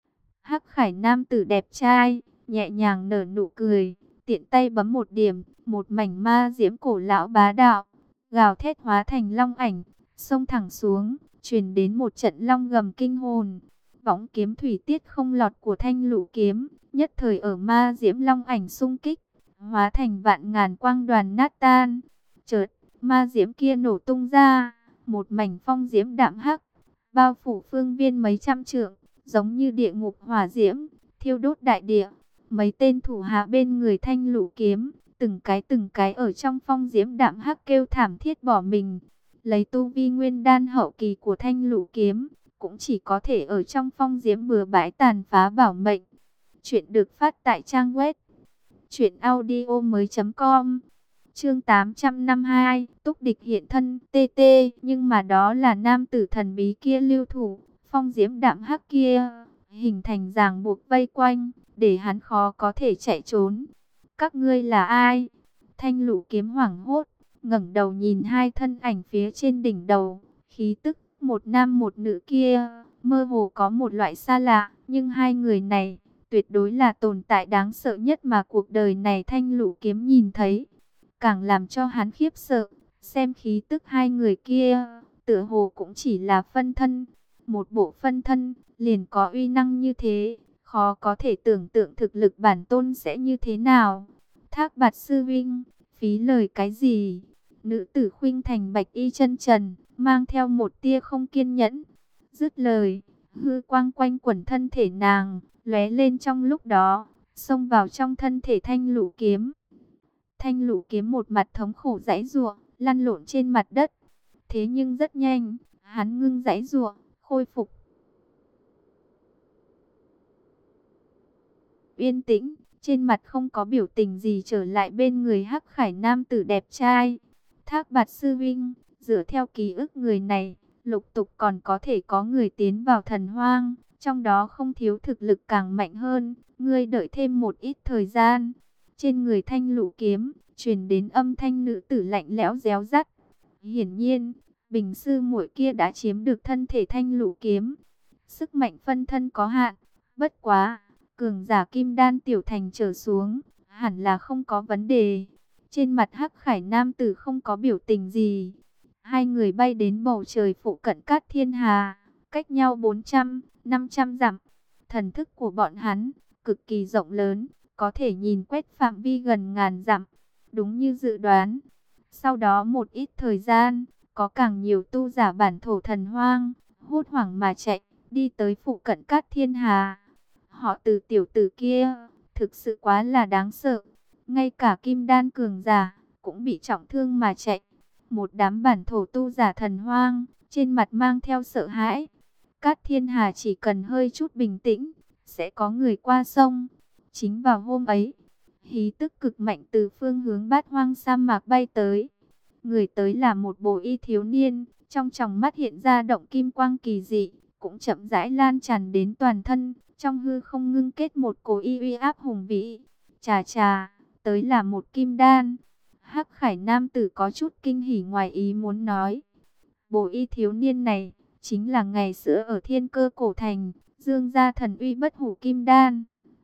Hắc Khải nam tử đẹp trai, nhẹ nhàng nở nụ cười, tiện tay bấm một điểm, một mảnh ma diễm cổ lão bá đạo, gào thét hóa thành long ảnh, xông thẳng xuống, truyền đến một trận long gầm kinh hồn. Võng kiếm thủy tiết không lọt của thanh lũ kiếm, nhất thời ở ma diễm long ảnh xung kích, hóa thành vạn ngàn quang đoàn nát tan. Chợt, ma diễm kia nổ tung ra, một mảnh phong diễm đạm hắc, bao phủ phương viên mấy trăm trượng, giống như địa ngục hỏa diễm, thiêu đốt đại địa. Mấy tên thủ hạ bên người thanh lũ kiếm, từng cái từng cái ở trong phong diễm đạm hắc kêu thảm thiết bỏ mình. Lấy tu vi nguyên đan hậu kỳ của thanh lũ kiếm, cũng chỉ có thể ở trong phong diễm bừa bãi tàn phá bảo mệnh. Chuyện được phát tại trang web truyện audio mới chấm com. Chương tám trăm năm mươi hai, Túc địch hiện thân, tê tê, nhưng mà đó là nam tử thần bí kia lưu thủ, phong diễm đạm hắc kia, hình thành ràng buộc vây quanh, để hắn khó có thể chạy trốn. Các ngươi là ai? Thanh lũ kiếm hoảng hốt, ngẩng đầu nhìn hai thân ảnh phía trên đỉnh đầu, khí tức một nam một nữ kia, mơ hồ có một loại xa lạ, nhưng hai người này tuyệt đối là tồn tại đáng sợ nhất mà cuộc đời này thanh lũ kiếm nhìn thấy. Càng làm cho hắn khiếp sợ, xem khí tức hai người kia, tựa hồ cũng chỉ là phân thân. Một bộ phân thân, liền có uy năng như thế, khó có thể tưởng tượng thực lực bản tôn sẽ như thế nào. Thác Bạt sư huynh, phí lời cái gì? Nữ tử khuynh thành bạch y chân trần, mang theo một tia không kiên nhẫn. Dứt lời, hư quang quanh quẩn thân thể nàng, lóe lên trong lúc đó, xông vào trong thân thể thanh lũ kiếm. Thanh lũ kiếm một mặt thống khổ giãy giụa, lăn lộn trên mặt đất. Thế nhưng rất nhanh, hắn ngưng giãy giụa, khôi phục yên tĩnh, trên mặt không có biểu tình gì, trở lại bên người Hắc Khải nam tử đẹp trai. Thác Bạt sư huynh, dựa theo ký ức người này, lục tục còn có thể có người tiến vào thần hoang, trong đó không thiếu thực lực càng mạnh hơn, ngươi đợi thêm một ít thời gian. Trên người Thanh Lũ kiếm truyền đến âm thanh nữ tử lạnh lẽo réo rắt. Hiển nhiên, Bình sư muội kia đã chiếm được thân thể Thanh Lũ kiếm. Sức mạnh phân thân có hạn, bất quá, cường giả kim đan tiểu thành trở xuống, hẳn là không có vấn đề. Trên mặt Hắc Khải nam tử không có biểu tình gì. Hai người bay đến bầu trời phụ cận Cát Thiên Hà, cách nhau bốn trăm, năm trăm dặm. Thần thức của bọn hắn cực kỳ rộng lớn, có thể nhìn quét phạm vi gần ngàn dặm. Đúng như dự đoán. Sau đó một ít thời gian, có càng nhiều tu giả bản thổ thần hoang, hốt hoảng mà chạy, đi tới phụ cận Cát Thiên Hà. Họ Từ tiểu tử kia, thực sự quá là đáng sợ. Ngay cả kim đan cường giả, cũng bị trọng thương mà chạy. Một đám bản thổ tu giả thần hoang, trên mặt mang theo sợ hãi. Cát Thiên Hà chỉ cần hơi chút bình tĩnh, sẽ có người qua sông. Chính vào hôm ấy, khí tức cực mạnh từ phương hướng Bát Hoang sa mạc bay tới. Người tới là một bồ y thiếu niên, trong tròng mắt hiện ra động kim quang kỳ dị, cũng chậm rãi lan tràn đến toàn thân, trong hư không ngưng kết một cổ y uy áp hùng vĩ. Chà chà, tới là một kim đan. Hắc Khải nam tử có chút kinh hỉ ngoài ý muốn nói. Bồ y thiếu niên này, chính là ngày xưa ở Thiên Cơ cổ thành, dương gia thần uy bất hủ kim đan.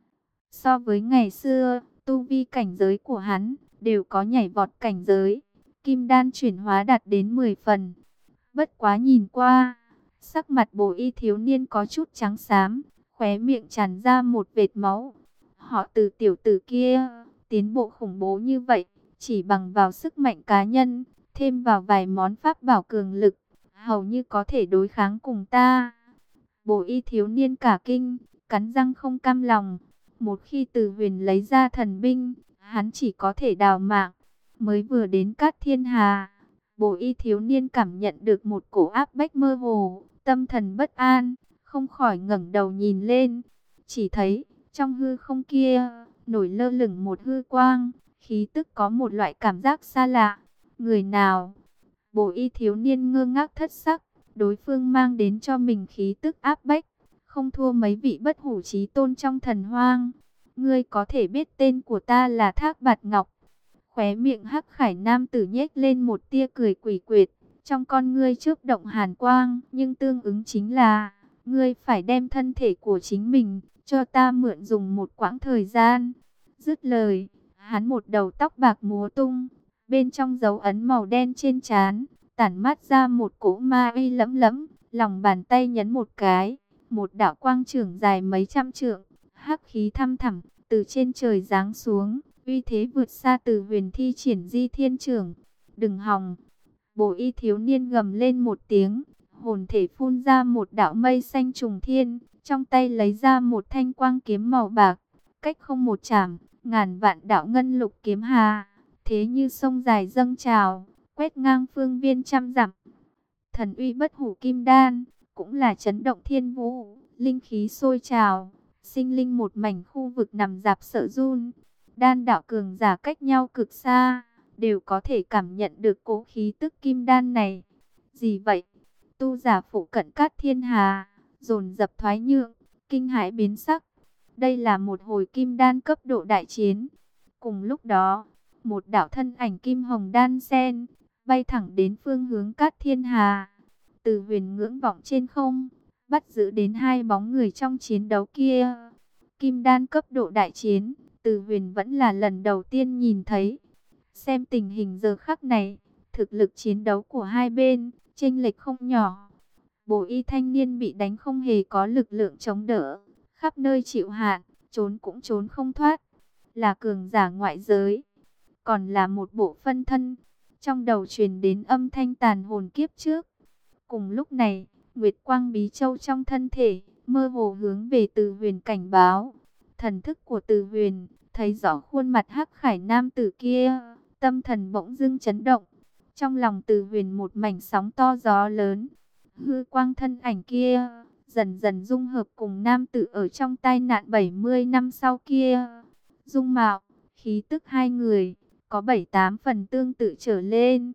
So với ngày xưa, tu vi cảnh giới của hắn, đều có nhảy vọt cảnh giới. Kim đan chuyển hóa đạt đến mười phần. Bất quá nhìn qua, sắc mặt bồ y thiếu niên có chút trắng xám, khóe miệng tràn ra một vệt máu. Họ Từ tiểu tử kia, tiến bộ khủng bố như vậy, chỉ bằng vào sức mạnh cá nhân, thêm vào vài món pháp bảo cường lực, hầu như có thể đối kháng cùng ta. Bồ y thiếu niên cả kinh, cắn răng không cam lòng. Một khi Từ Huyền lấy ra thần binh, hắn chỉ có thể đào mạng. Mới vừa đến Cát Thiên Hà, bồ y thiếu niên cảm nhận được một cổ áp bách mơ hồ, tâm thần bất an, không khỏi ngẩng đầu nhìn lên. Chỉ thấy, trong hư không kia, nổi lơ lửng một hư quang, khí tức có một loại cảm giác xa lạ. Người nào? Bồ y thiếu niên ngơ ngác thất sắc, đối phương mang đến cho mình khí tức áp bách, không thua mấy vị bất hủ chí tôn trong thần hoang. Ngươi có thể biết tên của ta là Thác Bạt Ngọc. Khóe miệng Hắc Khải nam tử nhếch lên một tia cười quỷ quyệt, trong con ngươi chớp động hàn quang, nhưng tương ứng chính là, ngươi phải đem thân thể của chính mình, cho ta mượn dùng một quãng thời gian. Dứt lời, hắn một đầu tóc bạc múa tung, bên trong dấu ấn màu đen trên trán, tản mát ra một cỗ ma uy lẫm lẫm, lòng bàn tay nhấn một cái, một đạo quang trưởng dài mấy trăm trượng, hắc khí thăm thẳm, từ trên trời giáng xuống, uy thế vượt xa Từ Huyền thi triển di thiên trưởng. Đừng hòng! Bồ y thiếu niên gầm lên một tiếng, hồn thể phun ra một đạo mây xanh trùng thiên, trong tay lấy ra một thanh quang kiếm màu bạc, cách không một chảm, ngàn vạn đạo ngân lục kiếm hà, thế như sông dài dâng trào, quét ngang phương viên trăm dặm. Thần uy bất hủ kim đan, cũng là chấn động thiên vũ, linh khí sôi trào, sinh linh một mảnh khu vực nằm dạp sợ run. Đan đạo cường giả cách nhau cực xa, đều có thể cảm nhận được cố khí tức kim đan này. Gì vậy? Tu giả phụ cận Cát Thiên Hà, dồn dập thoái nhượng, kinh hãi biến sắc. Đây là một hồi kim đan cấp độ đại chiến. Cùng lúc đó, một đạo thân ảnh kim hồng đan sen, bay thẳng đến phương hướng Cát Thiên Hà. Từ Huyền ngưỡng vọng trên không, bắt giữ đến hai bóng người trong chiến đấu kia. Kim đan cấp độ đại chiến, Từ Huyền vẫn là lần đầu tiên nhìn thấy. Xem tình hình giờ khắc này, thực lực chiến đấu của hai bên, chênh lệch không nhỏ. Bồ y thanh niên bị đánh không hề có lực lượng chống đỡ, khắp nơi chịu hạn, trốn cũng trốn không thoát. Là cường giả ngoại giới, còn là một bộ phân thân. Trong đầu truyền đến âm thanh tàn hồn kiếp trước. Cùng lúc này, Nguyệt Quang Bí Châu trong thân thể, mơ hồ hướng về Từ Huyền cảnh báo. Thần thức của Từ Huyền, thấy rõ khuôn mặt Hắc Khải nam tử kia, tâm thần bỗng dưng chấn động. Trong lòng Từ Huyền một mảnh sóng to gió lớn. Hư quang thân ảnh kia, dần dần dung hợp cùng nam tử ở trong tai nạn bảy mươi năm sau kia. Dung mạo, khí tức hai người, có bảy tám phần tương tự trở lên.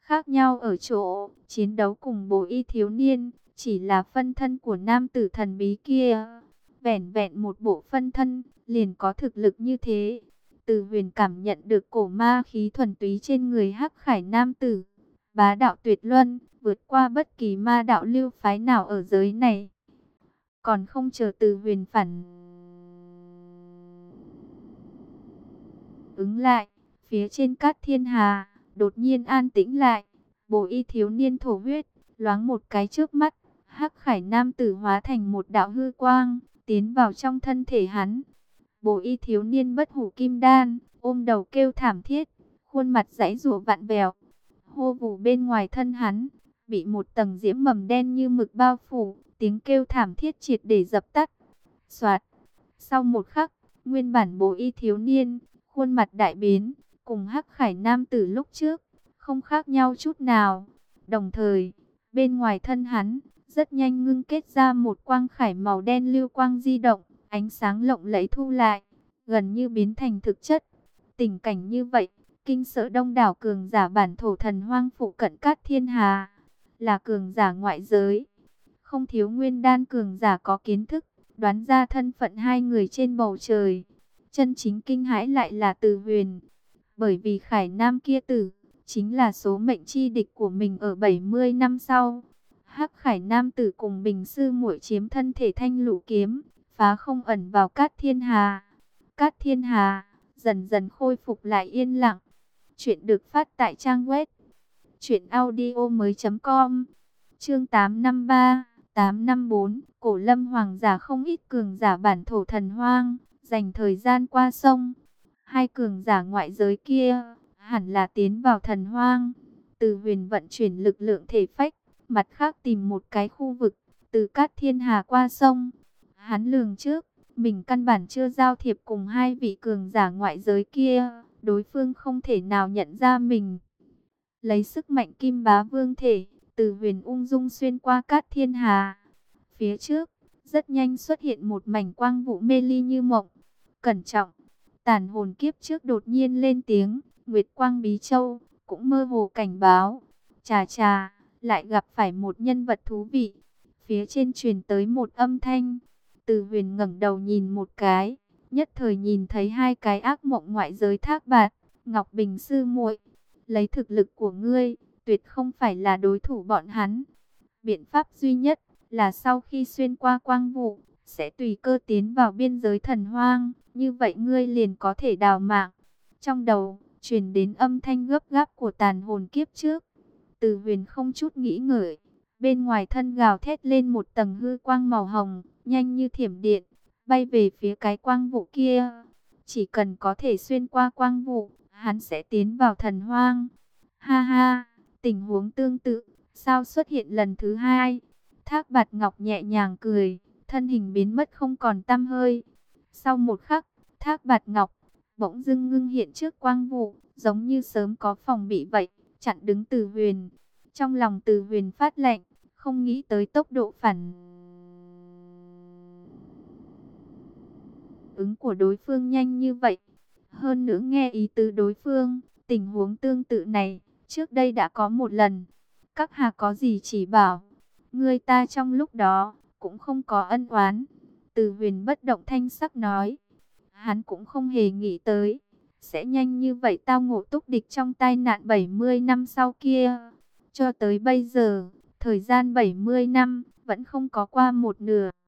Khác nhau ở chỗ, chiến đấu cùng bồ y thiếu niên, chỉ là phân thân của nam tử thần bí kia. Vẻn vẹn một bộ phân thân, liền có thực lực như thế. Từ Huyền cảm nhận được cổ ma khí thuần túy trên người Hắc Khải nam tử. Bá đạo tuyệt luân, vượt qua bất kỳ ma đạo lưu phái nào ở giới này. Còn không chờ Từ Huyền phản ứng lại, phía trên cát thiên hà, đột nhiên an tĩnh lại. Bồ y thiếu niên thổ huyết, loáng một cái trước mắt, Hắc Khải nam tử hóa thành một đạo hư quang, tiến vào trong thân thể hắn. Bồ y thiếu niên bất hủ kim đan, ôm đầu kêu thảm thiết, khuôn mặt giãy giụa vặn vẹo. Hô vụ bên ngoài thân hắn, bị một tầng diễm mầm đen như mực bao phủ, tiếng kêu thảm thiết triệt để dập tắt. Soạt, sau một khắc, nguyên bản bồ y thiếu niên, khuôn mặt đại biến, cùng Hắc Khải nam tử lúc trước, không khác nhau chút nào. Đồng thời, bên ngoài thân hắn, rất nhanh ngưng kết ra một quang khải màu đen lưu quang di động, ánh sáng lộng lẫy thu lại, gần như biến thành thực chất. Tình cảnh như vậy, kinh sợ đông đảo cường giả bản thổ thần hoang phụ cận cát thiên hà, là cường giả ngoại giới. Không thiếu nguyên đan cường giả có kiến thức, đoán ra thân phận hai người trên bầu trời. Chân chính kinh hãi lại là Từ Huyền, bởi vì Khải Nam kia tử, chính là số mệnh chi địch của mình ở bảy mươi năm sau. Hắc Khải nam tử cùng Bình sư muội chiếm thân thể Thanh Lũ kiếm, phá không ẩn vào Cát Thiên Hà. Cát Thiên Hà dần dần khôi phục lại yên lặng. Chuyện được phát tại trang web truyện audio mới.com. Chương tám năm ba, tám năm bốn, Cổ Lâm hoàng giả không ít cường giả bản thổ thần hoang, dành thời gian qua sông. Hai cường giả ngoại giới kia hẳn là tiến vào thần hoang. Từ Huyền vận chuyển lực lượng thể phách, mặt khác tìm một cái khu vực, từ Cát Thiên Hà qua sông. Hắn lường trước, mình căn bản chưa giao thiệp cùng hai vị cường giả ngoại giới kia, đối phương không thể nào nhận ra mình. Lấy sức mạnh Kim Bá Vương thể, Từ Huyền ung dung xuyên qua Cát Thiên Hà. Phía trước, rất nhanh xuất hiện một mảnh quang vụ mê ly như mộng. Cẩn trọng, tàn hồn kiếp trước đột nhiên lên tiếng, Nguyệt Quang Bí Châu cũng mơ hồ cảnh báo. Chà chà, lại gặp phải một nhân vật thú vị. Phía trên truyền tới một âm thanh. Từ Huyền ngẩng đầu nhìn một cái, nhất thời nhìn thấy hai cái ác mộng ngoại giới Thác Bạt, Ngọc Bình sư muội. Lấy thực lực của ngươi, tuyệt không phải là đối thủ bọn hắn. Biện pháp duy nhất là sau khi xuyên qua quang vụ, sẽ tùy cơ tiến vào biên giới thần hoang, như vậy ngươi liền có thể đào mạng. Trong đầu truyền đến âm thanh gấp gáp của tàn hồn kiếp trước. Từ Huyền không chút nghĩ ngợi, bên ngoài thân gào thét lên một tầng hư quang màu hồng, nhanh như thiểm điện, bay về phía cái quang vụ kia. Chỉ cần có thể xuyên qua quang vụ, hắn sẽ tiến vào thần hoang. Ha ha, tình huống tương tự, sao xuất hiện lần thứ hai? Thác Bạt Ngọc nhẹ nhàng cười, thân hình biến mất không còn tăm hơi. Sau một khắc, Thác Bạt Ngọc bỗng dưng ngưng hiện trước quang vụ, giống như sớm có phòng bị vậy, chặn đứng Từ Huyền. Trong lòng Từ Huyền phát lạnh, không nghĩ tới tốc độ phản ứng của đối phương nhanh như vậy. Hơn nữa nghe ý tứ đối phương, tình huống tương tự này, trước đây đã có một lần. Các hạ có gì chỉ bảo, người ta trong lúc đó, cũng không có ân oán. Từ Huyền bất động thanh sắc nói. Hắn cũng không hề nghĩ tới, sẽ nhanh như vậy tao ngộ túc địch trong tai nạn bảy mươi năm sau kia. Cho tới bây giờ, thời gian bảy mươi năm, vẫn không có qua một nửa.